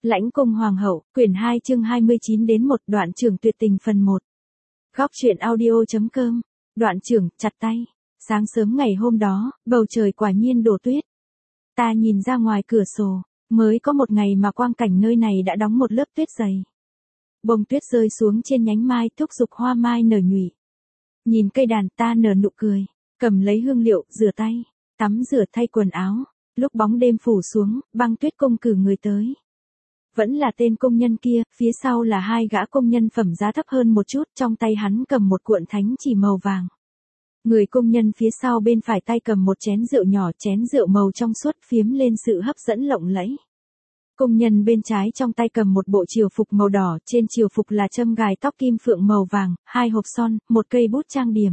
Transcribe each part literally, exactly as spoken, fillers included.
Lãnh cung hoàng hậu, quyển hai chương hai mươi chín đến một đoạn trưởng tuyệt tình phần một. Góc truyện audio.com, đoạn trưởng, chặt tay. Sáng sớm ngày hôm đó, bầu trời quả nhiên đổ tuyết. Ta nhìn ra ngoài cửa sổ, mới có một ngày mà quang cảnh nơi này đã đóng một lớp tuyết dày. Bông tuyết rơi xuống trên nhánh mai thúc giục hoa mai nở nhụy. Nhìn cây đàn ta nở nụ cười, cầm lấy hương liệu, rửa tay, tắm rửa thay quần áo. Lúc bóng đêm phủ xuống, băng tuyết cung cử người tới. Vẫn là tên công nhân kia, phía sau là hai gã công nhân phẩm giá thấp hơn một chút, trong tay hắn cầm một cuộn thánh chỉ màu vàng. Người công nhân phía sau bên phải tay cầm một chén rượu nhỏ, chén rượu màu trong suốt phiếm lên sự hấp dẫn lộng lẫy. Công nhân bên trái trong tay cầm một bộ triều phục màu đỏ, trên triều phục là châm gài tóc kim phượng màu vàng, hai hộp son, một cây bút trang điểm.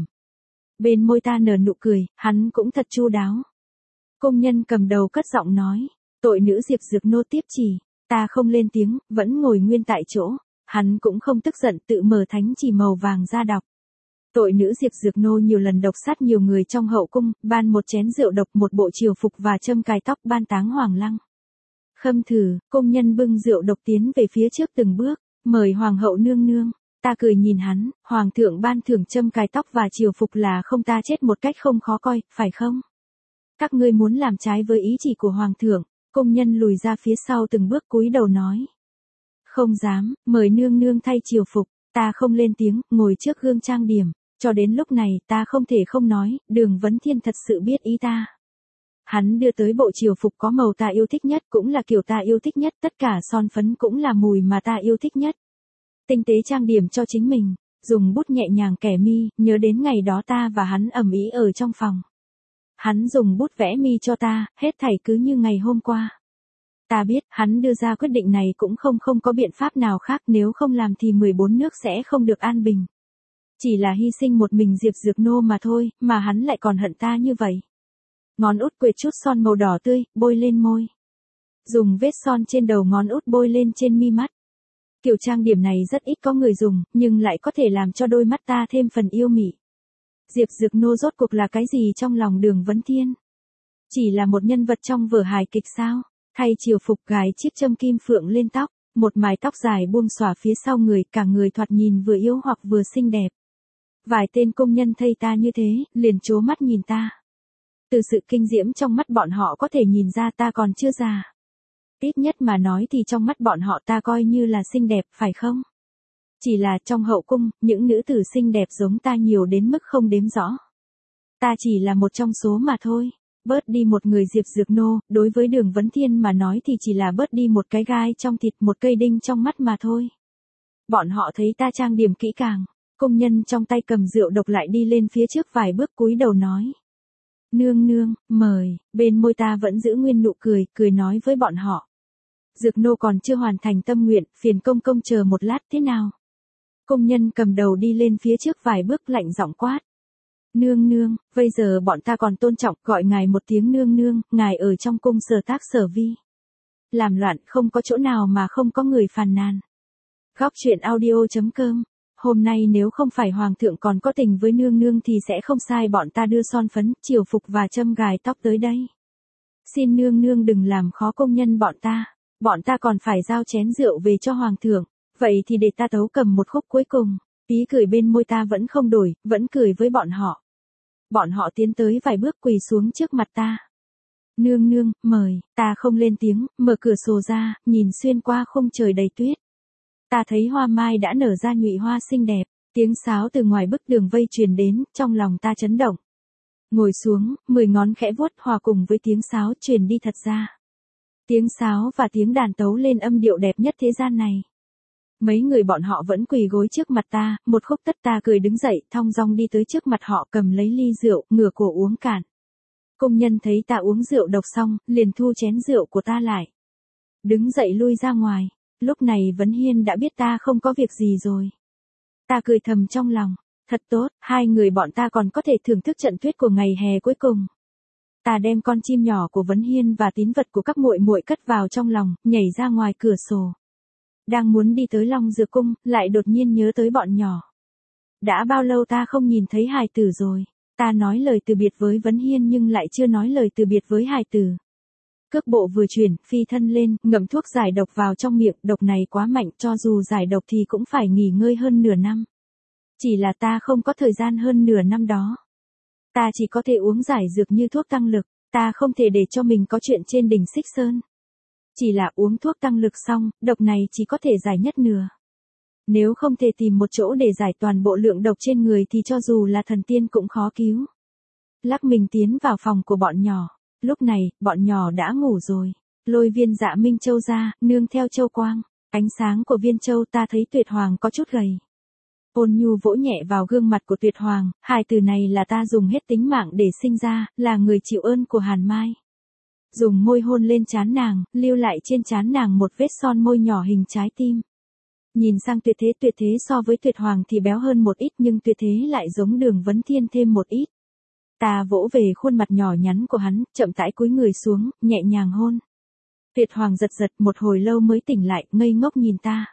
Bên môi ta nở nụ cười, hắn cũng thật chu đáo. Công nhân cầm đầu cất giọng nói, tội nữ Diệp Dược Nô tiếp chỉ. Ta không lên tiếng, vẫn ngồi nguyên tại chỗ. Hắn cũng không tức giận, tự mở thánh chỉ màu vàng ra đọc. Tội nữ Diệp Dược Nô nhiều lần độc sát nhiều người trong hậu cung, ban một chén rượu độc, một bộ triều phục và châm cài tóc, ban táng hoàng lăng. Khâm thử, công nhân bưng rượu độc tiến về phía trước từng bước, mời hoàng hậu nương nương. Ta cười nhìn hắn, hoàng thượng ban thưởng châm cài tóc và triều phục là không ta chết một cách không khó coi, phải không? Các ngươi muốn làm trái với ý chỉ của hoàng thượng. Công nhân lùi ra phía sau từng bước cúi đầu nói. Không dám, mời nương nương thay triều phục, ta không lên tiếng, ngồi trước gương trang điểm. Cho đến lúc này ta không thể không nói, Đường Vấn Thiên thật sự biết ý ta. Hắn đưa tới bộ triều phục có màu ta yêu thích nhất, cũng là kiểu ta yêu thích nhất, tất cả son phấn cũng là mùi mà ta yêu thích nhất. Tinh tế trang điểm cho chính mình, dùng bút nhẹ nhàng kẻ mi, nhớ đến ngày đó ta và hắn ầm ĩ ở trong phòng. Hắn dùng bút vẽ mi cho ta, hết thảy cứ như ngày hôm qua. Ta biết, hắn đưa ra quyết định này cũng không không có biện pháp nào khác, nếu không làm thì mười bốn nước sẽ không được an bình. Chỉ là hy sinh một mình Diệp Dược Nô mà thôi, mà hắn lại còn hận ta như vậy. Ngón út quệt chút son màu đỏ tươi, bôi lên môi. Dùng vết son trên đầu ngón út bôi lên trên mi mắt. Kiểu trang điểm này rất ít có người dùng, nhưng lại có thể làm cho đôi mắt ta thêm phần yêu mị. Diệp Dược Nô rốt cuộc là cái gì trong lòng Đường Vấn Thiên? Chỉ là một nhân vật trong vở hài kịch sao? Thay triều phục, gài chiếc châm kim phượng lên tóc, một mái tóc dài buông xõa phía sau người, cả người thoạt nhìn vừa yếu hoặc vừa xinh đẹp. Vài tên công nhân thấy ta như thế, liền trố mắt nhìn ta. Từ sự kinh diễm trong mắt bọn họ có thể nhìn ra ta còn chưa già. Ít nhất mà nói thì trong mắt bọn họ ta coi như là xinh đẹp, phải không? Chỉ là trong hậu cung, những nữ tử xinh đẹp giống ta nhiều đến mức không đếm rõ. Ta chỉ là một trong số mà thôi. Bớt đi một người Diệp Dược Nô, đối với Đường Vấn Thiên mà nói thì chỉ là bớt đi một cái gai trong thịt, một cây đinh trong mắt mà thôi. Bọn họ thấy ta trang điểm kỹ càng, công nhân trong tay cầm rượu độc lại đi lên phía trước vài bước cúi đầu nói. Nương nương, mời, bên môi ta vẫn giữ nguyên nụ cười, cười nói với bọn họ. Dược Nô còn chưa hoàn thành tâm nguyện, phiền công công chờ một lát thế nào? Công nhân cầm đầu đi lên phía trước vài bước lạnh giọng quát. Nương nương, bây giờ bọn ta còn tôn trọng gọi ngài một tiếng nương nương, ngài ở trong cung sở tác sở vi. Làm loạn không có chỗ nào mà không có người phàn nàn. Góc truyện audio.com, hôm nay nếu không phải hoàng thượng còn có tình với nương nương thì sẽ không sai bọn ta đưa son phấn, triều phục và châm gài tóc tới đây. Xin nương nương đừng làm khó công nhân bọn ta, bọn ta còn phải giao chén rượu về cho hoàng thượng. Vậy thì để ta tấu cầm một khúc cuối cùng. Ý cười bên môi ta vẫn không đổi, vẫn cười với bọn họ. Bọn họ tiến tới vài bước quỳ xuống trước mặt ta. Nương nương, mời, ta không lên tiếng, mở cửa sổ ra, nhìn xuyên qua khung trời đầy tuyết. Ta thấy hoa mai đã nở ra nhụy hoa xinh đẹp, tiếng sáo từ ngoài bức tường vây truyền đến, trong lòng ta chấn động. Ngồi xuống, mười ngón khẽ vuốt hòa cùng với tiếng sáo truyền đi thật ra. Tiếng sáo và tiếng đàn tấu lên âm điệu đẹp nhất thế gian này. Mấy người bọn họ vẫn quỳ gối trước mặt ta, một khúc tất ta cười đứng dậy, thong dong đi tới trước mặt họ cầm lấy ly rượu, ngửa cổ uống cạn. Công nhân thấy ta uống rượu độc xong, liền thu chén rượu của ta lại. Đứng dậy lui ra ngoài, lúc này Vấn Hiên đã biết ta không có việc gì rồi. Ta cười thầm trong lòng, thật tốt, hai người bọn ta còn có thể thưởng thức trận tuyết của ngày hè cuối cùng. Ta đem con chim nhỏ của Vấn Hiên và tín vật của các muội muội cất vào trong lòng, nhảy ra ngoài cửa sổ. Đang muốn đi tới Long Dược Cung, lại đột nhiên nhớ tới bọn nhỏ. Đã bao lâu ta không nhìn thấy hài tử rồi. Ta nói lời từ biệt với Vấn Hiên nhưng lại chưa nói lời từ biệt với hài tử. Cước bộ vừa chuyển, phi thân lên, ngậm thuốc giải độc vào trong miệng, độc này quá mạnh, cho dù giải độc thì cũng phải nghỉ ngơi hơn nửa năm. Chỉ là ta không có thời gian hơn nửa năm đó. Ta chỉ có thể uống giải dược như thuốc tăng lực, ta không thể để cho mình có chuyện trên đỉnh Xích Sơn. Chỉ là uống thuốc tăng lực xong, độc này chỉ có thể giải nhất nửa. Nếu không thể tìm một chỗ để giải toàn bộ lượng độc trên người thì cho dù là thần tiên cũng khó cứu. Lắc mình tiến vào phòng của bọn nhỏ. Lúc này, bọn nhỏ đã ngủ rồi. Lôi Viên Dạ Minh Châu ra, nương theo Châu Quang. Ánh sáng của Viên Châu ta thấy Tuyệt Hoàng có chút gầy. Ôn nhu vỗ nhẹ vào gương mặt của Tuyệt Hoàng, hai từ này là ta dùng hết tính mạng để sinh ra, là người chịu ơn của Hàn Mai. Dùng môi hôn lên trán nàng, lưu lại trên trán nàng một vết son môi nhỏ hình trái tim. Nhìn sang Tuyệt Thế, Tuyệt Thế so với Tuyệt Hoàng thì béo hơn một ít nhưng Tuyệt Thế lại giống Đường Vấn Thiên thêm một ít. Ta vỗ về khuôn mặt nhỏ nhắn của hắn, chậm rãi cúi người xuống, nhẹ nhàng hôn. Tuyệt Hoàng giật giật một hồi lâu mới tỉnh lại, ngây ngốc nhìn ta.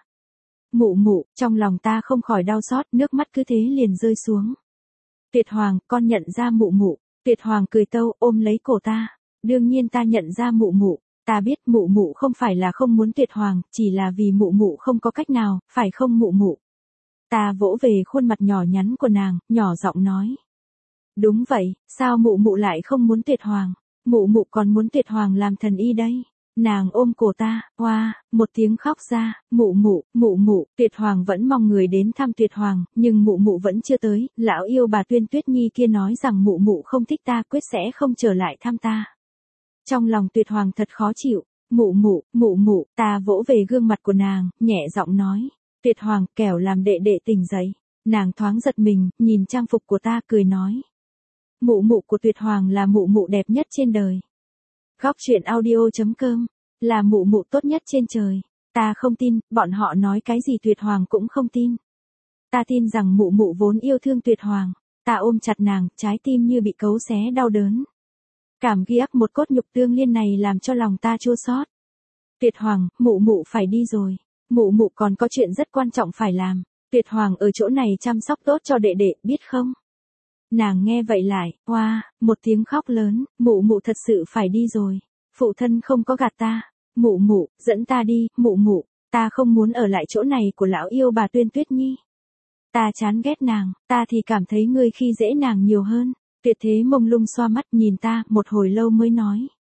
Mụ mụ, trong lòng ta không khỏi đau xót, nước mắt cứ thế liền rơi xuống. Tuyệt Hoàng, con nhận ra mụ mụ. Tuyệt Hoàng cười tâu, ôm lấy cổ ta. Đương nhiên ta nhận ra mụ mụ. Ta biết mụ mụ không phải là không muốn Tuyệt Hoàng, chỉ là vì mụ mụ không có cách nào, phải không mụ mụ? Ta vỗ về khuôn mặt nhỏ nhắn của nàng, nhỏ giọng nói. Đúng vậy, sao mụ mụ lại không muốn Tuyệt Hoàng? Mụ mụ còn muốn Tuyệt Hoàng làm thần y đây. Nàng ôm cổ ta, hoa, một tiếng khóc ra, mụ mụ, mụ mụ, Tuyệt Hoàng vẫn mong người đến thăm Tuyệt Hoàng, nhưng mụ mụ vẫn chưa tới, lão yêu bà Tuyên Tuyết Nhi kia nói rằng mụ mụ không thích ta, quyết sẽ không trở lại thăm ta. Trong lòng Tuyệt Hoàng thật khó chịu, mụ mụ, mụ mụ, ta vỗ về gương mặt của nàng, nhẹ giọng nói, Tuyệt Hoàng, kẻo làm đệ đệ tỉnh dậy. Nàng thoáng giật mình, nhìn trang phục của ta cười nói. Mụ mụ của Tuyệt Hoàng là mụ mụ đẹp nhất trên đời. Góc truyện audio chấm com, là mụ mụ tốt nhất trên trời. Ta không tin, bọn họ nói cái gì Tuyệt Hoàng cũng không tin. Ta tin rằng mụ mụ vốn yêu thương Tuyệt Hoàng. Ta ôm chặt nàng, trái tim như bị cấu xé đau đớn. Cảm ghi ác một cốt nhục tương liên này làm cho lòng ta chua xót. Tuyệt Hoàng, mụ mụ phải đi rồi. Mụ mụ còn có chuyện rất quan trọng phải làm. Tuyệt Hoàng ở chỗ này chăm sóc tốt cho đệ đệ, biết không? Nàng nghe vậy lại, hoa, wow, một tiếng khóc lớn, mụ mụ thật sự phải đi rồi. Phụ thân không có gạt ta. Mụ mụ, dẫn ta đi, mụ mụ, ta không muốn ở lại chỗ này của lão yêu bà Tuyên Tuyết Nhi. Ta chán ghét nàng, ta thì cảm thấy ngươi khi dễ nàng nhiều hơn. Tuyệt Thế mông lung xoa mắt nhìn ta, một hồi lâu mới nói.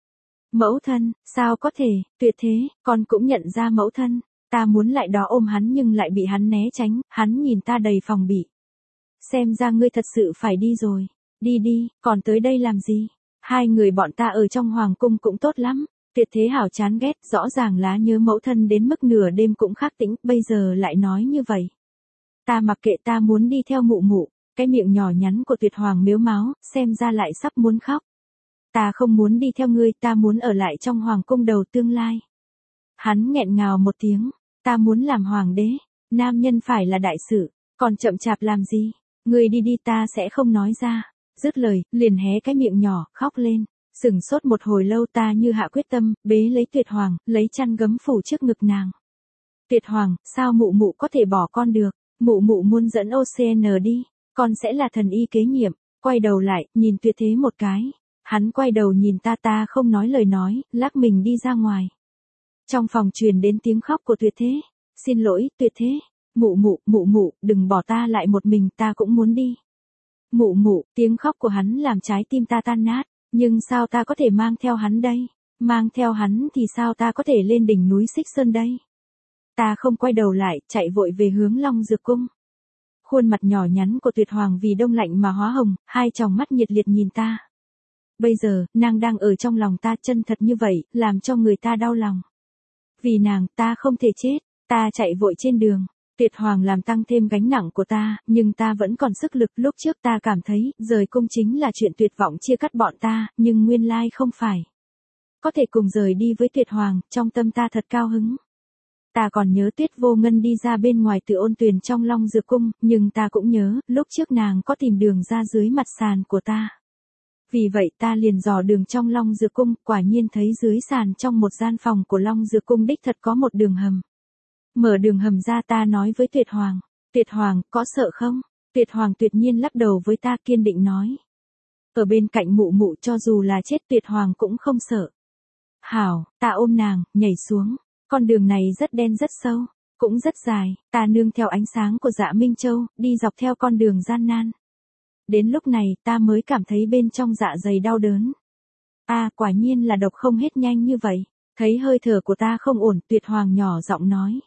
Mẫu thân, sao có thể, Tuyệt Thế, con cũng nhận ra mẫu thân. Ta muốn lại đó ôm hắn nhưng lại bị hắn né tránh, hắn nhìn ta đầy phòng bị. Xem ra ngươi thật sự phải đi rồi. Đi đi, còn tới đây làm gì? Hai người bọn ta ở trong hoàng cung cũng tốt lắm. Tuyệt Thế hảo chán ghét, rõ ràng lá nhớ mẫu thân đến mức nửa đêm cũng khắc tĩnh, bây giờ lại nói như vậy. Ta mặc kệ, ta muốn đi theo mụ mụ. Cái miệng nhỏ nhắn của Tuyệt Hoàng mếu máo, xem ra lại sắp muốn khóc. Ta không muốn đi theo ngươi, ta muốn ở lại trong hoàng cung đầu tương lai. Hắn nghẹn ngào một tiếng, ta muốn làm hoàng đế, nam nhân phải là đại sự, còn chậm chạp làm gì? Ngươi đi đi, ta sẽ không nói ra. Dứt lời, liền hé cái miệng nhỏ, khóc lên. Sừng sốt một hồi lâu, ta như hạ quyết tâm, bế lấy Tuyệt Hoàng, lấy chăn gấm phủ trước ngực nàng. Tuyệt Hoàng, sao mụ mụ có thể bỏ con được? Mụ mụ muốn dẫn ô xê en đi, con sẽ là thần y kế nhiệm. Quay đầu lại, nhìn Tuyệt Thế một cái. Hắn quay đầu nhìn ta, ta không nói lời nói, lắc mình đi ra ngoài. Trong phòng truyền đến tiếng khóc của Tuyệt Thế. Xin lỗi, Tuyệt Thế. Mụ mụ, mụ mụ, đừng bỏ ta lại một mình, ta cũng muốn đi. Mụ mụ, tiếng khóc của hắn làm trái tim ta tan nát. Nhưng sao ta có thể mang theo hắn đây? Mang theo hắn thì sao ta có thể lên đỉnh núi Xích Sơn đây? Ta không quay đầu lại, chạy vội về hướng Long Dược Cung. Khuôn mặt nhỏ nhắn của Tuyệt Hoàng vì đông lạnh mà hóa hồng, hai tròng mắt nhiệt liệt nhìn ta. Bây giờ, nàng đang ở trong lòng ta chân thật như vậy, làm cho người ta đau lòng. Vì nàng, ta không thể chết, ta chạy vội trên đường. Tuyệt Hoàng làm tăng thêm gánh nặng của ta, nhưng ta vẫn còn sức lực. Lúc trước ta cảm thấy, rời cung chính là chuyện tuyệt vọng chia cắt bọn ta, nhưng nguyên lai không phải. Có thể cùng rời đi với Tuyệt Hoàng, trong tâm ta thật cao hứng. Ta còn nhớ Tuyết Vô Ngân đi ra bên ngoài Từ Ôn Tuyền trong Long Dược Cung, nhưng ta cũng nhớ, lúc trước nàng có tìm đường ra dưới mặt sàn của ta. Vì vậy ta liền dò đường trong Long Dược Cung, quả nhiên thấy dưới sàn trong một gian phòng của Long Dược Cung đích thật có một đường hầm. Mở đường hầm ra, ta nói với Tuyệt Hoàng. Tuyệt Hoàng, có sợ không? Tuyệt Hoàng tuyệt nhiên lắc đầu với ta, kiên định nói. Ở bên cạnh mụ mụ, cho dù là chết Tuyệt Hoàng cũng không sợ. Hảo, ta ôm nàng, nhảy xuống. Con đường này rất đen rất sâu, cũng rất dài, ta nương theo ánh sáng của Dạ Minh Châu, đi dọc theo con đường gian nan. Đến lúc này ta mới cảm thấy bên trong dạ dày đau đớn. À, quả nhiên là độc không hết nhanh như vậy. Thấy hơi thở của ta không ổn, Tuyệt Hoàng nhỏ giọng nói.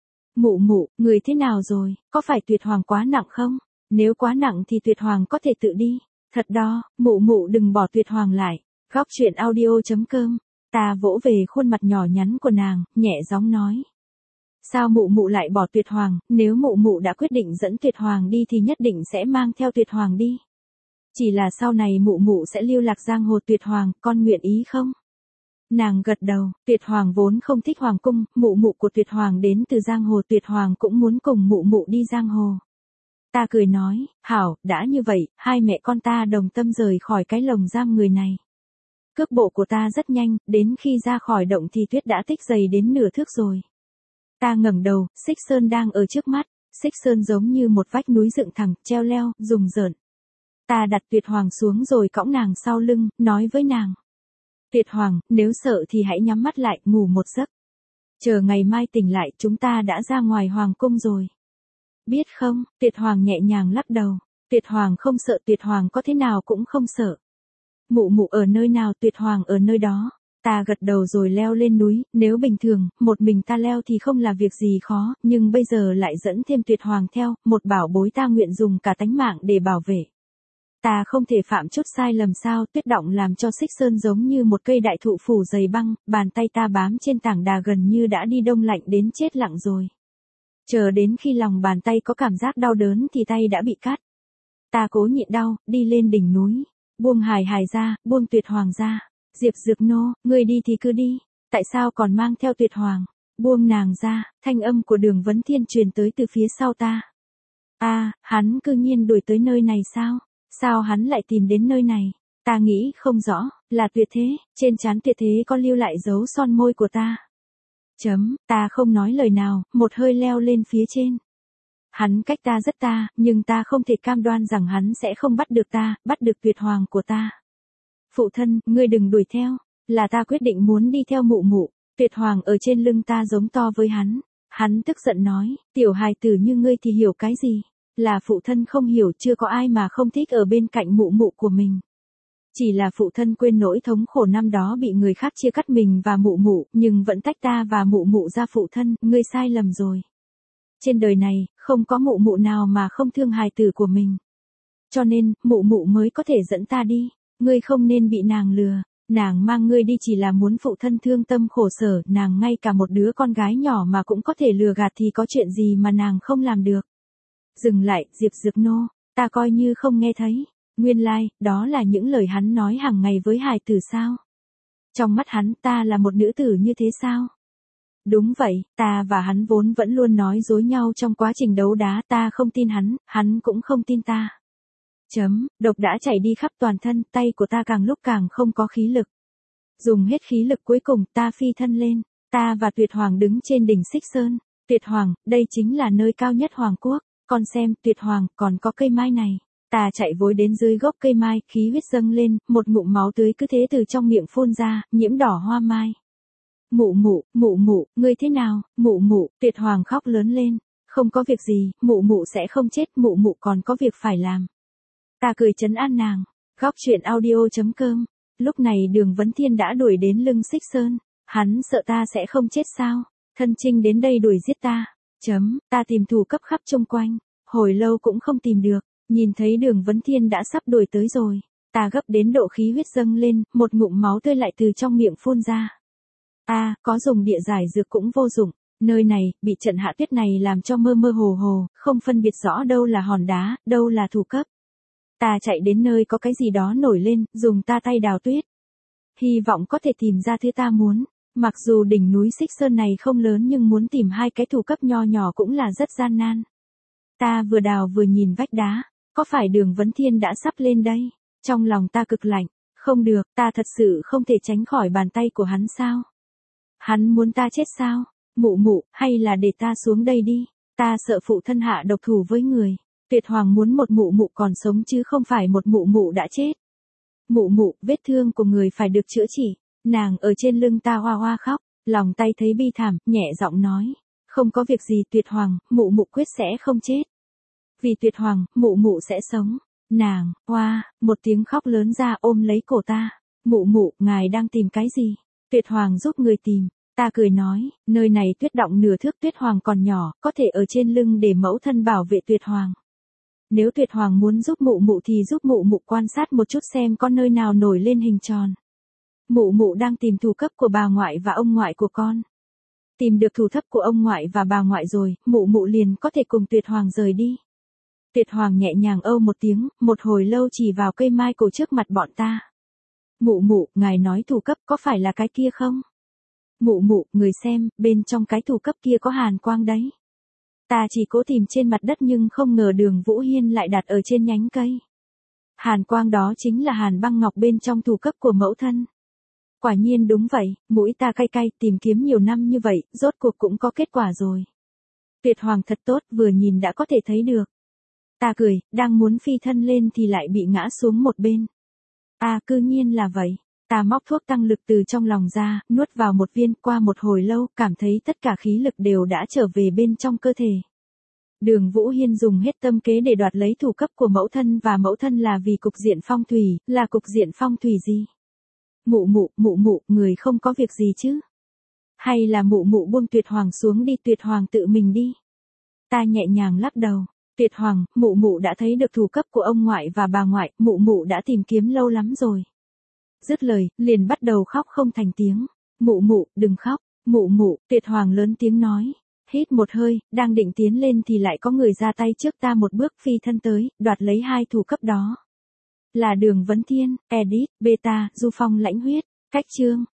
Mụ mụ, người thế nào rồi, có phải Tuyệt Hoàng quá nặng không? Nếu quá nặng thì Tuyệt Hoàng có thể tự đi. Thật đó, mụ mụ đừng bỏ Tuyệt Hoàng lại. Góc truyện audio chấm com. Ta vỗ về khuôn mặt nhỏ nhắn của nàng, nhẹ giọng nói. Sao mụ mụ lại bỏ Tuyệt Hoàng, nếu mụ mụ đã quyết định dẫn Tuyệt Hoàng đi thì nhất định sẽ mang theo Tuyệt Hoàng đi. Chỉ là sau này mụ mụ sẽ lưu lạc giang hồ Tuyệt Hoàng, con nguyện ý không? Nàng gật đầu, Tuyệt Hoàng vốn không thích hoàng cung, mụ mụ của Tuyệt Hoàng đến từ giang hồ, Tuyệt Hoàng cũng muốn cùng mụ mụ đi giang hồ. Ta cười nói, hảo, đã như vậy, hai mẹ con ta đồng tâm rời khỏi cái lồng giam người này. Cước bộ của ta rất nhanh, đến khi ra khỏi động thì tuyết đã tích dày đến nửa thước rồi. Ta ngẩng đầu, Xích Sơn đang ở trước mắt, Xích Sơn giống như một vách núi dựng thẳng, treo leo, rùng rợn. Ta đặt Tuyệt Hoàng xuống rồi cõng nàng sau lưng, nói với nàng. Tuyệt Hoàng, nếu sợ thì hãy nhắm mắt lại, ngủ một giấc. Chờ ngày mai tỉnh lại, chúng ta đã ra ngoài hoàng cung rồi. Biết không, Tuyệt Hoàng nhẹ nhàng lắc đầu. Tuyệt Hoàng không sợ, Tuyệt Hoàng có thế nào cũng không sợ. Mụ mụ ở nơi nào, Tuyệt Hoàng ở nơi đó. Ta gật đầu rồi leo lên núi, nếu bình thường, một mình ta leo thì không là việc gì khó, nhưng bây giờ lại dẫn thêm Tuyệt Hoàng theo, một bảo bối ta nguyện dùng cả tánh mạng để bảo vệ. Ta không thể phạm chút sai lầm sao, tuyết động làm cho Xích Sơn giống như một cây đại thụ phủ dày băng, bàn tay ta bám trên tảng đá gần như đã đi đông lạnh đến chết lặng rồi. Chờ đến khi lòng bàn tay có cảm giác đau đớn thì tay đã bị cắt. Ta cố nhịn đau, đi lên đỉnh núi, buông Hài Hài ra, buông Tuyệt Hoàng ra. Diệp Dược Nô, ngươi đi thì cứ đi, tại sao còn mang theo Tuyệt Hoàng? Buông nàng ra, thanh âm của Đường Vấn Thiên truyền tới từ phía sau ta. À, hắn cư nhiên đuổi tới nơi này sao? Sao hắn lại tìm đến nơi này? Ta nghĩ không rõ, là Tuyệt Thế, trên trán Tuyệt Thế có lưu lại dấu son môi của ta. Chấm, ta không nói lời nào, một hơi leo lên phía trên. Hắn cách ta rất ta, nhưng ta không thể cam đoan rằng hắn sẽ không bắt được ta, bắt được Tuyệt Hoàng của ta. Phụ thân, ngươi đừng đuổi theo, là ta quyết định muốn đi theo mụ mụ. Tuyệt Hoàng ở trên lưng ta giống to với hắn. Hắn tức giận nói, tiểu hài tử như ngươi thì hiểu cái gì? Là phụ thân không hiểu, chưa có ai mà không thích ở bên cạnh mụ mụ của mình. Chỉ là phụ thân quên nỗi thống khổ năm đó bị người khác chia cắt mình và mụ mụ, nhưng vẫn tách ta và mụ mụ ra. Phụ thân, ngươi sai lầm rồi. Trên đời này, không có mụ mụ nào mà không thương hài tử của mình. Cho nên, mụ mụ mới có thể dẫn ta đi. Ngươi không nên bị nàng lừa, nàng mang ngươi đi chỉ là muốn phụ thân thương tâm khổ sở, nàng ngay cả một đứa con gái nhỏ mà cũng có thể lừa gạt thì có chuyện gì mà nàng không làm được. Dừng lại, Diệp Dược Nô, ta coi như không nghe thấy. Nguyên lai, like, đó là những lời hắn nói hàng ngày với hài tử sao? Trong mắt hắn ta là một nữ tử như thế sao? Đúng vậy, ta và hắn vốn vẫn luôn nói dối nhau trong quá trình đấu đá, ta không tin hắn, hắn cũng không tin ta. Chấm, độc đã chảy đi khắp toàn thân, tay của ta càng lúc càng không có khí lực. Dùng hết khí lực cuối cùng, ta phi thân lên, ta và Tuyệt Hoàng đứng trên đỉnh Xích Sơn. Tuyệt Hoàng, đây chính là nơi cao nhất Hoàng quốc, con xem, Tuyệt Hoàng, còn có cây mai này. Ta chạy vội đến dưới gốc cây mai, khí huyết dâng lên, một ngụm máu tươi cứ thế từ trong miệng phun ra, nhiễm đỏ hoa mai. Mụ mụ, mụ mụ, ngươi thế nào? Mụ mụ, Tuyệt Hoàng khóc lớn lên. Không có việc gì, mụ mụ sẽ không chết, mụ mụ còn có việc phải làm. Ta cười trấn an nàng. Góc truyện audio chấm com. Lúc này Đường Vấn Thiên đã đuổi đến lưng Xích Sơn. Hắn sợ ta sẽ không chết sao? Thân Trinh đến đây đuổi giết ta. Chấm, ta tìm thủ cấp khắp chung quanh. Hồi lâu cũng không tìm được. Nhìn thấy Đường Vấn Thiên đã sắp đuổi tới rồi. Ta gấp đến độ khí huyết dâng lên, một ngụm máu tươi lại từ trong miệng phun ra. À, có dùng địa giải dược cũng vô dụng. Nơi này, bị trận hạ tuyết này làm cho mơ mơ hồ hồ, không phân biệt rõ đâu là hòn đá, đâu là thủ cấp. Ta chạy đến nơi có cái gì đó nổi lên, dùng ta tay đào tuyết. Hy vọng có thể tìm ra thứ ta muốn. Mặc dù đỉnh núi Xích Sơn này không lớn nhưng muốn tìm hai cái thủ cấp nho nhỏ cũng là rất gian nan. Ta vừa đào vừa nhìn vách đá. Có phải Đường Vấn Thiên đã sắp lên đây? Trong lòng ta cực lạnh. Không được, ta thật sự không thể tránh khỏi bàn tay của hắn sao? Hắn muốn ta chết sao? Mụ mụ, hay là để ta xuống đây đi? Ta sợ phụ thân hạ độc thủ với người. Tuyệt Hoàng muốn một mụ mụ còn sống chứ không phải một mụ mụ đã chết. Mụ mụ, vết thương của người phải được chữa trị. Nàng ở trên lưng ta hoa hoa khóc, lòng tay thấy bi thảm, nhẹ giọng nói. Không có việc gì Tuyệt Hoàng, mụ mụ quyết sẽ không chết. Vì Tuyệt Hoàng, mụ mụ sẽ sống. Nàng, hoa, một tiếng khóc lớn ra ôm lấy cổ ta. Mụ mụ, ngài đang tìm cái gì? Tuyệt Hoàng giúp người tìm. Ta cười nói, nơi này tuyết đọng nửa thước, Tuyết Hoàng còn nhỏ, có thể ở trên lưng để mẫu thân bảo vệ Tuyệt Hoàng. Nếu Tuyệt Hoàng muốn giúp mụ mụ thì giúp mụ mụ quan sát một chút xem có nơi nào nổi lên hình tròn. Mụ mụ đang tìm thủ cấp của bà ngoại và ông ngoại của con. Tìm được thủ thấp của ông ngoại và bà ngoại rồi, mụ mụ liền có thể cùng Tuyệt Hoàng rời đi. Tuyệt Hoàng nhẹ nhàng âu một tiếng, một hồi lâu chỉ vào cây mai cổ trước mặt bọn ta. Mụ mụ, ngài nói thủ cấp có phải là cái kia không? Mụ mụ, người xem, bên trong cái thủ cấp kia có hàn quang đấy. Ta chỉ cố tìm trên mặt đất nhưng không ngờ Đường Vũ Hiên lại đặt ở trên nhánh cây. Hàn quang đó chính là hàn băng ngọc bên trong thủ cấp của mẫu thân. Quả nhiên đúng vậy, mũi ta cay cay, tìm kiếm nhiều năm như vậy, rốt cuộc cũng có kết quả rồi. Tuyệt Hoàng thật tốt, vừa nhìn đã có thể thấy được. Ta cười, đang muốn phi thân lên thì lại bị ngã xuống một bên. À, cư nhiên là vậy. Ta móc thuốc tăng lực từ trong lòng ra, nuốt vào một viên, qua một hồi lâu, cảm thấy tất cả khí lực đều đã trở về bên trong cơ thể. Đường Vũ Hiên dùng hết tâm kế để đoạt lấy thủ cấp của mẫu thân, và mẫu thân là vì cục diện phong thủy, là cục diện phong thủy gì? Mụ mụ, mụ mụ, người không có việc gì chứ? Hay là mụ mụ buông Tuyệt Hoàng xuống đi, Tuyệt Hoàng tự mình đi? Ta nhẹ nhàng lắc đầu. Tuyệt Hoàng, mụ mụ đã thấy được thủ cấp của ông ngoại và bà ngoại, mụ mụ đã tìm kiếm lâu lắm rồi. Dứt lời, liền bắt đầu khóc không thành tiếng. Mụ mụ, đừng khóc. Mụ mụ, Tuyệt Hoàng lớn tiếng nói. Hít một hơi, đang định tiến lên thì lại có người ra tay trước ta một bước, phi thân tới, đoạt lấy hai thủ cấp đó. Là Đường Vấn Thiên, Edit, Beta, Du Phong Lãnh Huyết. Cách chương.